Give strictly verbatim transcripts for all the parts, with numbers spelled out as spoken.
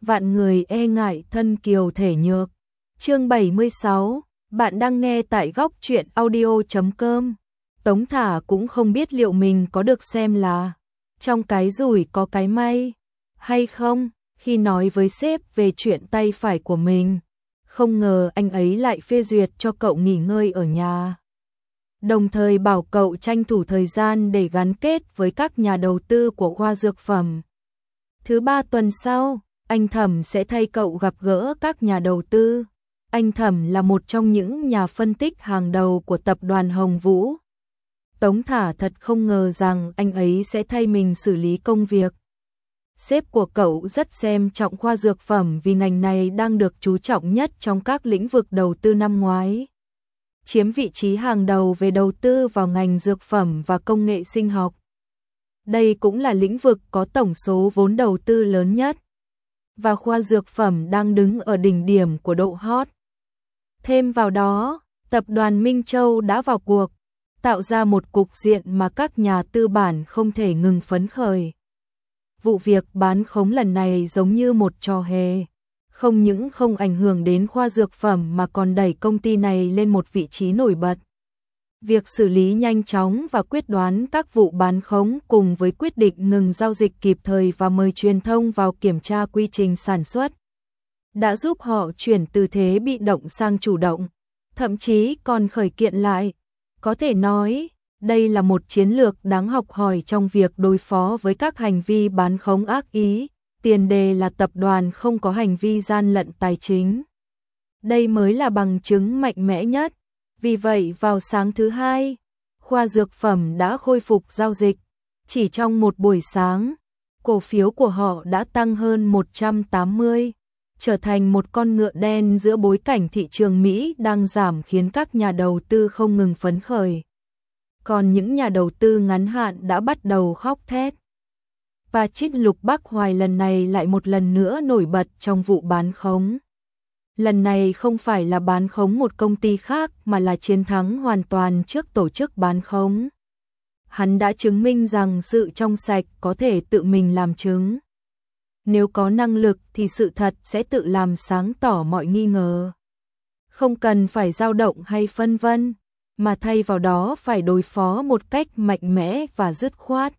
vạn người e ngại thân kiều thể nhược. Chương bảy mươi sáu, bạn đang nghe tại góc truyện audio chấm com. Tống Thả cũng không biết liệu mình có được xem là trong cái rủi có cái may hay không, khi nói với sếp về chuyện tay phải của mình. Không ngờ anh ấy lại phê duyệt cho cậu nghỉ ngơi ở nhà. Đồng thời bảo cậu tranh thủ thời gian để gắn kết với các nhà đầu tư của khoa dược phẩm. Thứ ba tuần sau, anh Thẩm sẽ thay cậu gặp gỡ các nhà đầu tư. Anh Thẩm là một trong những nhà phân tích hàng đầu của tập đoàn Hồng Vũ. Tống Thả thật không ngờ rằng anh ấy sẽ thay mình xử lý công việc. Sếp của cậu rất xem trọng khoa dược phẩm vì ngành này đang được chú trọng nhất trong các lĩnh vực đầu tư năm ngoái. Chiếm vị trí hàng đầu về đầu tư vào ngành dược phẩm và công nghệ sinh học. Đây cũng là lĩnh vực có tổng số vốn đầu tư lớn nhất. Và khoa dược phẩm đang đứng ở đỉnh điểm của độ hot. Thêm vào đó, tập đoàn Minh Châu đã vào cuộc, tạo ra một cục diện mà các nhà tư bản không thể ngừng phấn khởi. Vụ việc bán khống lần này giống như một trò hề, không những không ảnh hưởng đến khoa dược phẩm mà còn đẩy công ty này lên một vị trí nổi bật. Việc xử lý nhanh chóng và quyết đoán các vụ bán khống cùng với quyết định ngừng giao dịch kịp thời và mời truyền thông vào kiểm tra quy trình sản xuất đã giúp họ chuyển từ thế bị động sang chủ động, thậm chí còn khởi kiện lại. Có thể nói, đây là một chiến lược đáng học hỏi trong việc đối phó với các hành vi bán khống ác ý, tiền đề là tập đoàn không có hành vi gian lận tài chính. Đây mới là bằng chứng mạnh mẽ nhất. Vì vậy vào sáng thứ hai, khoa dược phẩm đã khôi phục giao dịch. Chỉ trong một buổi sáng, cổ phiếu của họ đã tăng hơn một trăm tám mươi, trở thành một con ngựa đen giữa bối cảnh thị trường Mỹ đang giảm khiến các nhà đầu tư không ngừng phấn khởi. Còn những nhà đầu tư ngắn hạn đã bắt đầu khóc thét. Và trích Lục Bắc Hoài lần này lại một lần nữa nổi bật trong vụ bán khống. Lần này không phải là bán khống một công ty khác mà là chiến thắng hoàn toàn trước tổ chức bán khống. Hắn đã chứng minh rằng sự trong sạch có thể tự mình làm chứng. Nếu có năng lực thì sự thật sẽ tự làm sáng tỏ mọi nghi ngờ. Không cần phải dao động hay phân vân, mà thay vào đó phải đối phó một cách mạnh mẽ và dứt khoát.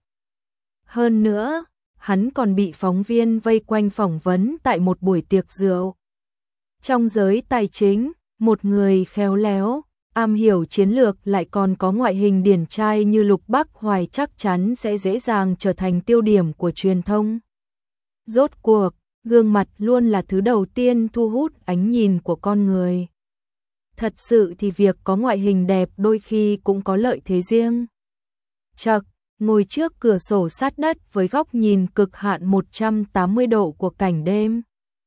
Hơn nữa, hắn còn bị phóng viên vây quanh phỏng vấn tại một buổi tiệc rượu. Trong giới tài chính, một người khéo léo, am hiểu chiến lược lại còn có ngoại hình điển trai như Lục Bắc Hoài chắc chắn sẽ dễ dàng trở thành tiêu điểm của truyền thông. Rốt cuộc, gương mặt luôn là thứ đầu tiên thu hút ánh nhìn của con người. Thật sự thì việc có ngoại hình đẹp đôi khi cũng có lợi thế riêng. Chậc, ngồi trước cửa sổ sát đất với góc nhìn cực hạn một trăm tám mươi độ của cảnh đêm.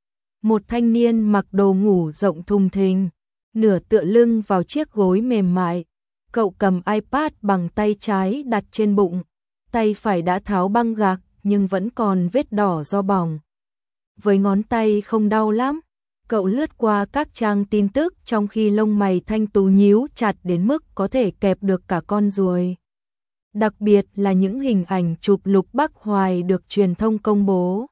Một thanh niên mặc đồ ngủ rộng thùng thình, nửa tựa lưng vào chiếc gối mềm mại. Cậu cầm iPad bằng tay trái đặt trên bụng, tay phải đã tháo băng gạc nhưng vẫn còn vết đỏ do bỏng. Với ngón tay không đau lắm, cậu lướt qua các trang tin tức trong khi lông mày thanh tú nhíu chặt đến mức có thể kẹp được cả con ruồi. Đặc biệt là những hình ảnh chụp Lục Bắc Hoài được truyền thông công bố.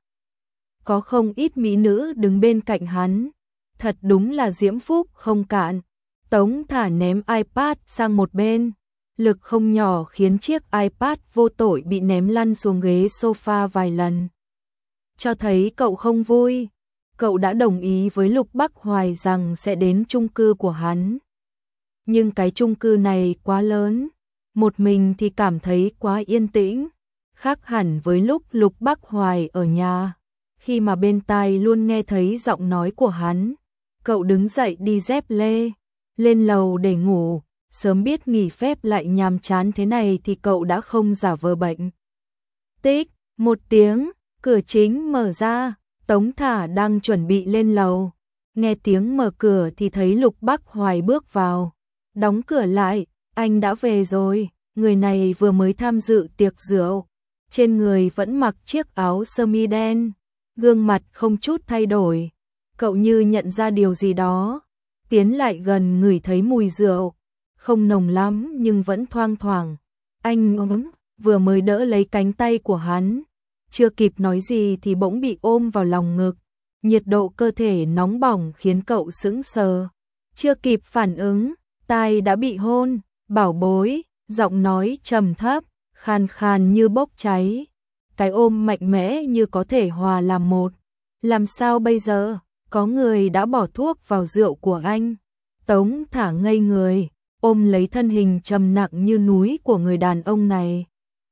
Có không ít mỹ nữ đứng bên cạnh hắn, thật đúng là diễm phúc không cạn. Tống Thả ném iPad sang một bên, lực không nhỏ khiến chiếc iPad vô tội bị ném lăn xuống ghế sofa vài lần. Cho thấy cậu không vui, cậu đã đồng ý với Lục Bắc Hoài rằng sẽ đến chung cư của hắn. Nhưng cái chung cư này quá lớn, một mình thì cảm thấy quá yên tĩnh, khác hẳn với lúc Lục Bắc Hoài ở nhà. Khi mà bên tai luôn nghe thấy giọng nói của hắn, cậu đứng dậy đi dép lê, lên lầu để ngủ. Sớm biết nghỉ phép lại nhàm chán thế này thì cậu đã không giả vờ bệnh. Tích, một tiếng, cửa chính mở ra, Tống Thả đang chuẩn bị lên lầu. Nghe tiếng mở cửa thì thấy Lục Bắc Hoài bước vào. Đóng cửa lại, anh đã về rồi. Người này vừa mới tham dự tiệc rượu, trên người vẫn mặc chiếc áo sơ mi đen, gương mặt không chút thay đổi. Cậu như nhận ra điều gì đó, tiến lại gần ngửi thấy mùi rượu, không nồng lắm nhưng vẫn thoang thoảng. Anh ấm, vừa mới đỡ lấy cánh tay của hắn, chưa kịp nói gì thì bỗng bị ôm vào lòng ngực, nhiệt độ cơ thể nóng bỏng khiến cậu sững sờ. Chưa kịp phản ứng, tai đã bị hôn. Bảo bối, giọng nói trầm thấp, khàn khàn như bốc cháy. Cái ôm mạnh mẽ như có thể hòa làm một. Làm sao bây giờ? Có người đã bỏ thuốc vào rượu của anh. Tống Thả ngây người, ôm lấy thân hình trầm nặng như núi của người đàn ông này.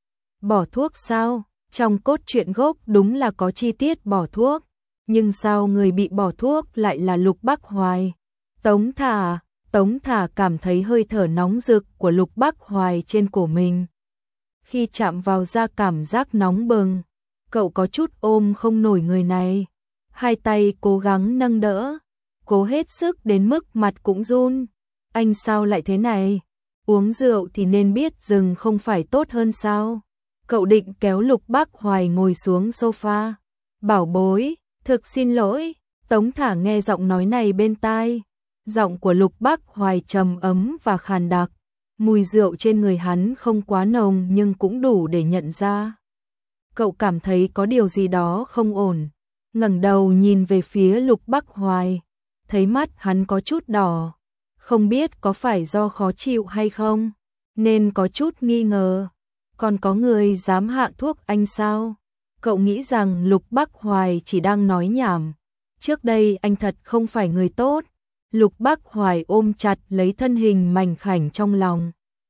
Bỏ thuốc sao? Trong cốt truyện gốc đúng là có chi tiết bỏ thuốc. Nhưng sao người bị bỏ thuốc lại là Lục Bắc Hoài? Tống Thả, Tống Thả cảm thấy hơi thở nóng rực của Lục Bắc Hoài trên cổ mình. Khi chạm vào da cảm giác nóng bừng, cậu có chút ôm không nổi người này. Hai tay cố gắng nâng đỡ, cố hết sức đến mức mặt cũng run. Anh sao lại thế này? Uống rượu thì nên biết dừng không phải tốt hơn sao? Cậu định kéo Lục Bắc Hoài ngồi xuống sofa. Bảo bối, thực xin lỗi. Tống Thả nghe giọng nói này bên tai. Giọng của Lục Bắc Hoài trầm ấm và khàn đặc. Mùi rượu trên người hắn không quá nồng nhưng cũng đủ để nhận ra. Cậu cảm thấy có điều gì đó không ổn. Ngẩng đầu nhìn về phía Lục Bắc Hoài. Thấy mắt hắn có chút đỏ. Không biết có phải do khó chịu hay không, nên có chút nghi ngờ. Còn có người dám hạ thuốc anh sao? Cậu nghĩ rằng Lục Bắc Hoài chỉ đang nói nhảm. Trước đây anh thật không phải người tốt. Lục Bắc Hoài ôm chặt lấy thân hình mảnh khảnh trong lòng.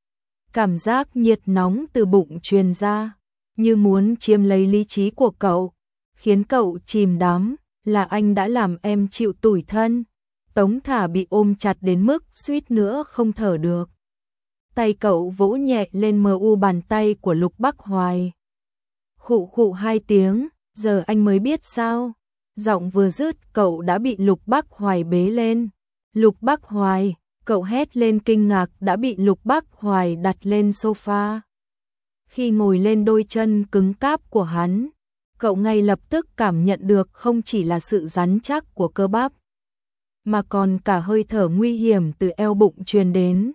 Cảm giác nhiệt nóng từ bụng truyền ra, như muốn chiếm lấy lý trí của cậu, khiến cậu chìm đắm. Là anh đã làm em chịu tủi thân. Tống Thả bị ôm chặt đến mức suýt nữa không thở được. Tay cậu vỗ nhẹ lên mờ u bàn tay của Lục Bắc Hoài. Khụ khụ hai tiếng, giờ anh mới biết sao? Giọng vừa dứt cậu đã bị Lục Bắc Hoài bế lên. Lục Bắc Hoài, cậu hét lên kinh ngạc đã bị Lục Bắc Hoài đặt lên sofa. Khi ngồi lên đôi chân cứng cáp của hắn, cậu ngay lập tức cảm nhận được không chỉ là sự rắn chắc của cơ bắp, mà còn cả hơi thở nguy hiểm từ eo bụng truyền đến.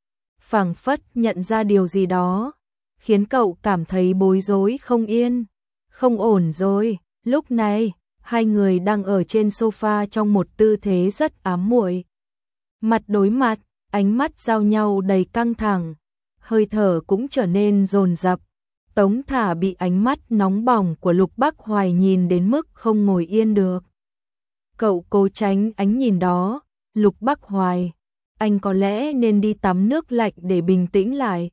Phảng phất nhận ra điều gì đó, khiến cậu cảm thấy bối rối không yên. Không ổn rồi. Lúc này, hai người đang ở trên sofa trong một tư thế rất ám muội. Mặt đối mặt, ánh mắt giao nhau đầy căng thẳng, hơi thở cũng trở nên dồn dập. Tống Thả bị ánh mắt nóng bỏng của Lục Bắc Hoài nhìn đến mức không ngồi yên được. Cậu cố tránh ánh nhìn đó. Lục Bắc Hoài, anh có lẽ nên đi tắm nước lạnh để bình tĩnh lại.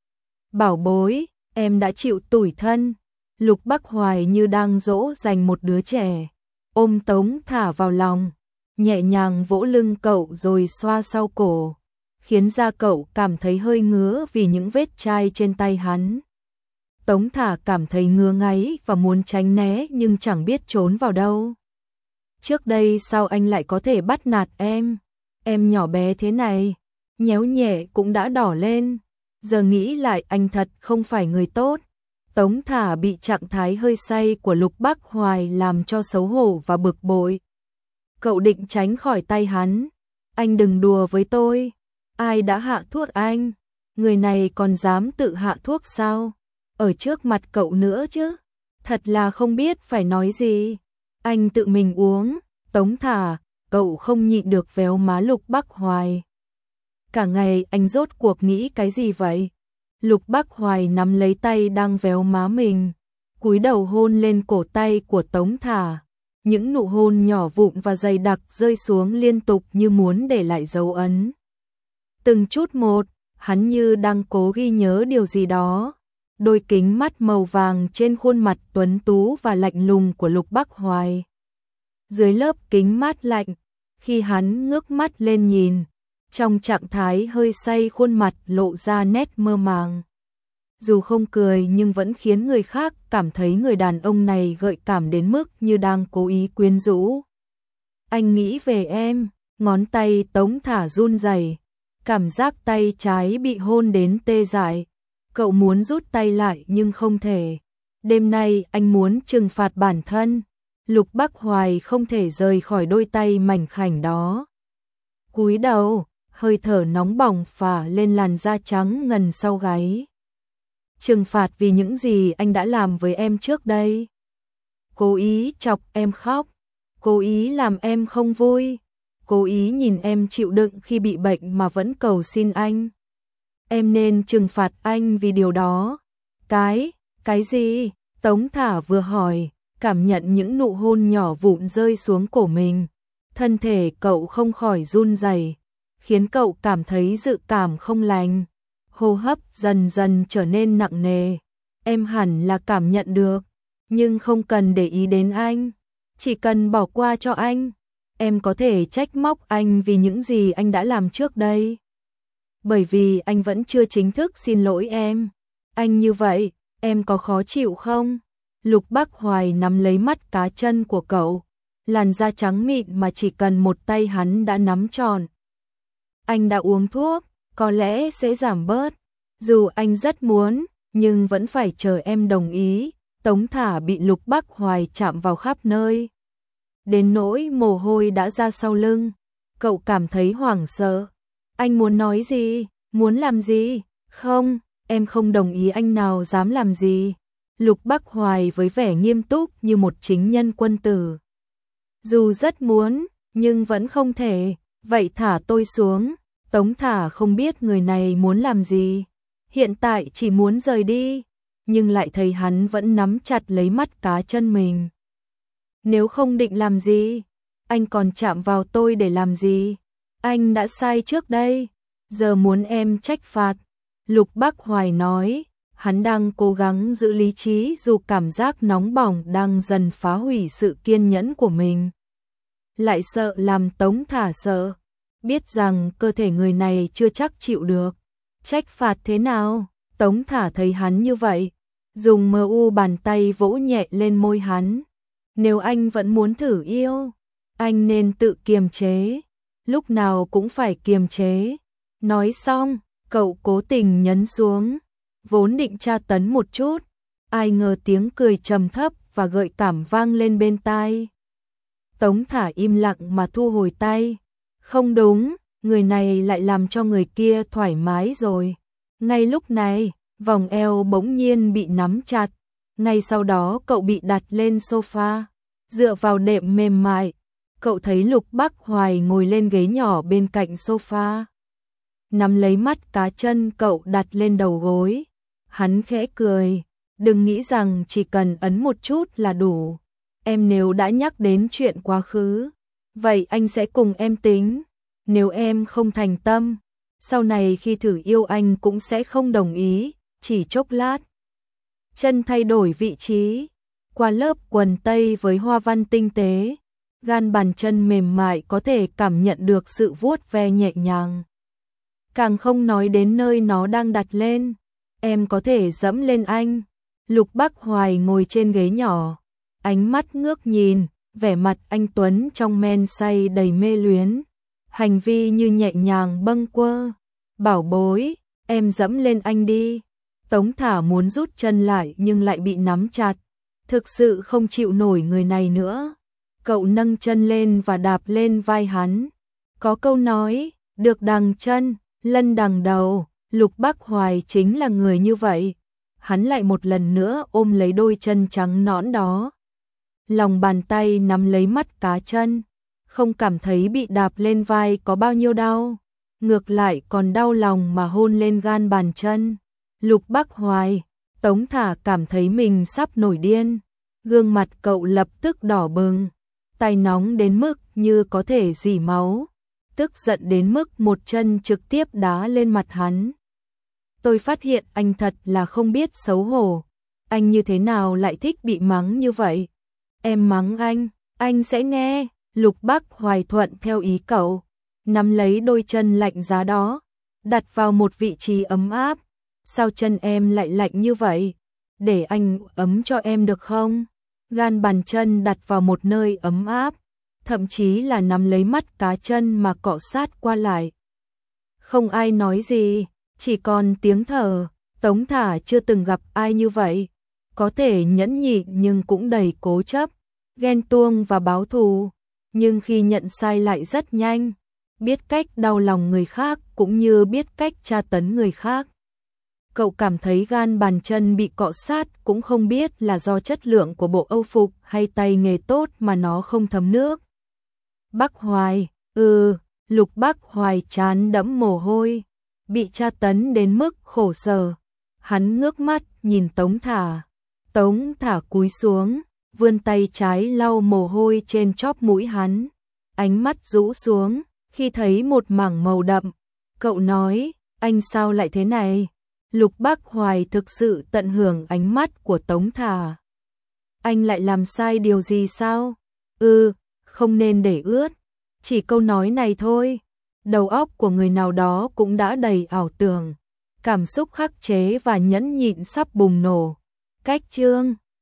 Bảo bối, em đã chịu tủi thân. Lục Bắc Hoài như đang dỗ dành một đứa trẻ, ôm Tống Thả vào lòng, nhẹ nhàng vỗ lưng cậu rồi xoa sau cổ, khiến da cậu cảm thấy hơi ngứa vì những vết chai trên tay hắn. Tống Thả cảm thấy ngứa ngáy và muốn tránh né nhưng chẳng biết trốn vào đâu. Trước đây sao anh lại có thể bắt nạt em? Em nhỏ bé thế này, nhéo nhẹ cũng đã đỏ lên. Giờ nghĩ lại anh thật không phải người tốt. Tống Thả bị trạng thái hơi say của Lục Bắc Hoài làm cho xấu hổ và bực bội. Cậu định tránh khỏi tay hắn. Anh đừng đùa với tôi. Ai đã hạ thuốc anh? Người này còn dám tự hạ thuốc sao? Ở trước mặt cậu nữa chứ. Thật là không biết phải nói gì. Anh tự mình uống. Tống Thả, cậu không nhịn được véo má Lục Bắc Hoài. Cả ngày anh rốt cuộc nghĩ cái gì vậy? Lục Bắc Hoài nắm lấy tay đang véo má mình, cúi đầu hôn lên cổ tay của Tống Thả. Những nụ hôn nhỏ vụn và dày đặc rơi xuống liên tục như muốn để lại dấu ấn. Từng chút một, hắn như đang cố ghi nhớ điều gì đó. Đôi kính mắt màu vàng trên khuôn mặt tuấn tú và lạnh lùng của Lục Bắc Hoài. Dưới lớp kính mát lạnh, khi hắn ngước mắt lên nhìn, trong trạng thái hơi say khuôn mặt lộ ra nét mơ màng. Dù không cười nhưng vẫn khiến người khác cảm thấy người đàn ông này gợi cảm đến mức như đang cố ý quyến rũ. Anh nghĩ về em, ngón tay Tống Thả run rẩy, cảm giác tay trái bị hôn đến tê dại. Cậu muốn rút tay lại nhưng không thể. Đêm nay anh muốn trừng phạt bản thân. Lục Bắc Hoài không thể rời khỏi đôi tay mảnh khảnh đó. Cúi đầu, hơi thở nóng bỏng phả lên làn da trắng ngần sau gáy. Trừng phạt vì những gì anh đã làm với em trước đây. Cố ý chọc em khóc, cố ý làm em không vui, cố ý nhìn em chịu đựng khi bị bệnh mà vẫn cầu xin anh. Em nên trừng phạt anh vì điều đó. Cái, cái gì? Tống Thả vừa hỏi, cảm nhận những nụ hôn nhỏ vụn rơi xuống cổ mình. Thân thể cậu không khỏi run rẩy, khiến cậu cảm thấy dự cảm không lành. Hô hấp dần dần trở nên nặng nề. Em hẳn là cảm nhận được, nhưng không cần để ý đến anh, chỉ cần bỏ qua cho anh. Em có thể trách móc anh vì những gì anh đã làm trước đây. Bởi vì anh vẫn chưa chính thức xin lỗi em. Anh như vậy, em có khó chịu không? Lục Bắc Hoài nắm lấy mắt cá chân của cậu, làn da trắng mịn mà chỉ cần một tay hắn đã nắm tròn. Anh đã uống thuốc, có lẽ sẽ giảm bớt. Dù anh rất muốn, nhưng vẫn phải chờ em đồng ý. Tống Thả bị Lục Bắc Hoài chạm vào khắp nơi, đến nỗi mồ hôi đã ra sau lưng. Cậu cảm thấy hoảng sợ. Anh muốn nói gì? Muốn làm gì? Không, em không đồng ý, anh nào dám làm gì? Lục Bắc Hoài với vẻ nghiêm túc như một chính nhân quân tử. Dù rất muốn, nhưng vẫn không thể. Vậy thả tôi xuống. Tống Thả không biết người này muốn làm gì. Hiện tại chỉ muốn rời đi, nhưng lại thấy hắn vẫn nắm chặt lấy mắt cá chân mình. Nếu không định làm gì, anh còn chạm vào tôi để làm gì? Anh đã sai trước đây, giờ muốn em trách phạt. Lục Bắc Hoài nói, hắn đang cố gắng giữ lý trí dù cảm giác nóng bỏng đang dần phá hủy sự kiên nhẫn của mình. Lại sợ làm Tống Thả sợ, biết rằng cơ thể người này chưa chắc chịu được. Trách phạt thế nào? Tống Thả thấy hắn như vậy, dùng mờ u bàn tay vỗ nhẹ lên môi hắn. Nếu anh vẫn muốn thử yêu, anh nên tự kiềm chế, lúc nào cũng phải kiềm chế. Nói xong, cậu cố tình nhấn xuống, vốn định tra tấn một chút, ai ngờ tiếng cười trầm thấp và gợi cảm vang lên bên tai. Tống Thả im lặng mà thu hồi tay. Không đúng, người này lại làm cho người kia thoải mái rồi. Ngay lúc này, vòng eo bỗng nhiên bị nắm chặt. Ngay sau đó cậu bị đặt lên sofa, dựa vào đệm mềm mại. Cậu thấy Lục Bắc Hoài ngồi lên ghế nhỏ bên cạnh sofa, nắm lấy mắt cá chân cậu đặt lên đầu gối. Hắn khẽ cười, đừng nghĩ rằng chỉ cần ấn một chút là đủ. Em nếu đã nhắc đến chuyện quá khứ, vậy anh sẽ cùng em tính. Nếu em không thành tâm, sau này khi thử yêu anh cũng sẽ không đồng ý. Chỉ chốc lát, chân thay đổi vị trí, qua lớp quần tây với hoa văn tinh tế, gan bàn chân mềm mại có thể cảm nhận được sự vuốt ve nhẹ nhàng. Càng không nói đến nơi nó đang đặt lên, em có thể dẫm lên anh. Lục Bắc Hoài ngồi trên ghế nhỏ, ánh mắt ngước nhìn, vẻ mặt anh tuấn trong men say đầy mê luyến, hành vi như nhẹ nhàng bâng quơ. Bảo bối, em dẫm lên anh đi. Tống Thả muốn rút chân lại nhưng lại bị nắm chặt, thực sự không chịu nổi người này nữa. Cậu nâng chân lên và đạp lên vai hắn. Có câu nói, được đằng chân, lân đằng đầu. Lục Bắc Hoài chính là người như vậy. Hắn lại một lần nữa ôm lấy đôi chân trắng nõn đó, lòng bàn tay nắm lấy mắt cá chân, không cảm thấy bị đạp lên vai có bao nhiêu đau, ngược lại còn đau lòng mà hôn lên gan bàn chân. Lục Bắc Hoài, Tống Thả cảm thấy mình sắp nổi điên, gương mặt cậu lập tức đỏ bừng, tay nóng đến mức như có thể rỉ máu, tức giận đến mức một chân trực tiếp đá lên mặt hắn. Tôi phát hiện anh thật là không biết xấu hổ, anh như thế nào lại thích bị mắng như vậy? Em mắng anh, anh sẽ nghe. Lục Bắc Hoài thuận theo ý cậu, nắm lấy đôi chân lạnh giá đó, đặt vào một vị trí ấm áp. Sao chân em lại lạnh như vậy? Để anh ấm cho em được không? Gan bàn chân đặt vào một nơi ấm áp, thậm chí là nắm lấy mắt cá chân mà cọ sát qua lại. Không ai nói gì, chỉ còn tiếng thở. Tống Thả chưa từng gặp ai như vậy, có thể nhẫn nhịn nhưng cũng đầy cố chấp, ghen tuông và báo thù, nhưng khi nhận sai lại rất nhanh, biết cách đau lòng người khác cũng như biết cách tra tấn người khác. Cậu cảm thấy gan bàn chân bị cọ sát, cũng không biết là do chất lượng của bộ âu phục hay tay nghề tốt mà nó không thấm nước. Bắc Hoài, ừ, Lục Bắc Hoài trán đẫm mồ hôi, bị tra tấn đến mức khổ sở. Hắn ngước mắt nhìn Tống Thả. Tống Thả cúi xuống, vươn tay trái lau mồ hôi trên chóp mũi hắn. Ánh mắt rũ xuống, khi thấy một mảng màu đậm. Cậu nói, anh sao lại thế này? Lục Bắc Hoài thực sự tận hưởng ánh mắt của Tống Thả. Anh lại làm sai điều gì sao? Ừ, không nên để ướt. Chỉ câu nói này thôi. Đầu óc của người nào đó cũng đã đầy ảo tưởng. Cảm xúc khắc chế và nhẫn nhịn sắp bùng nổ. Cách chương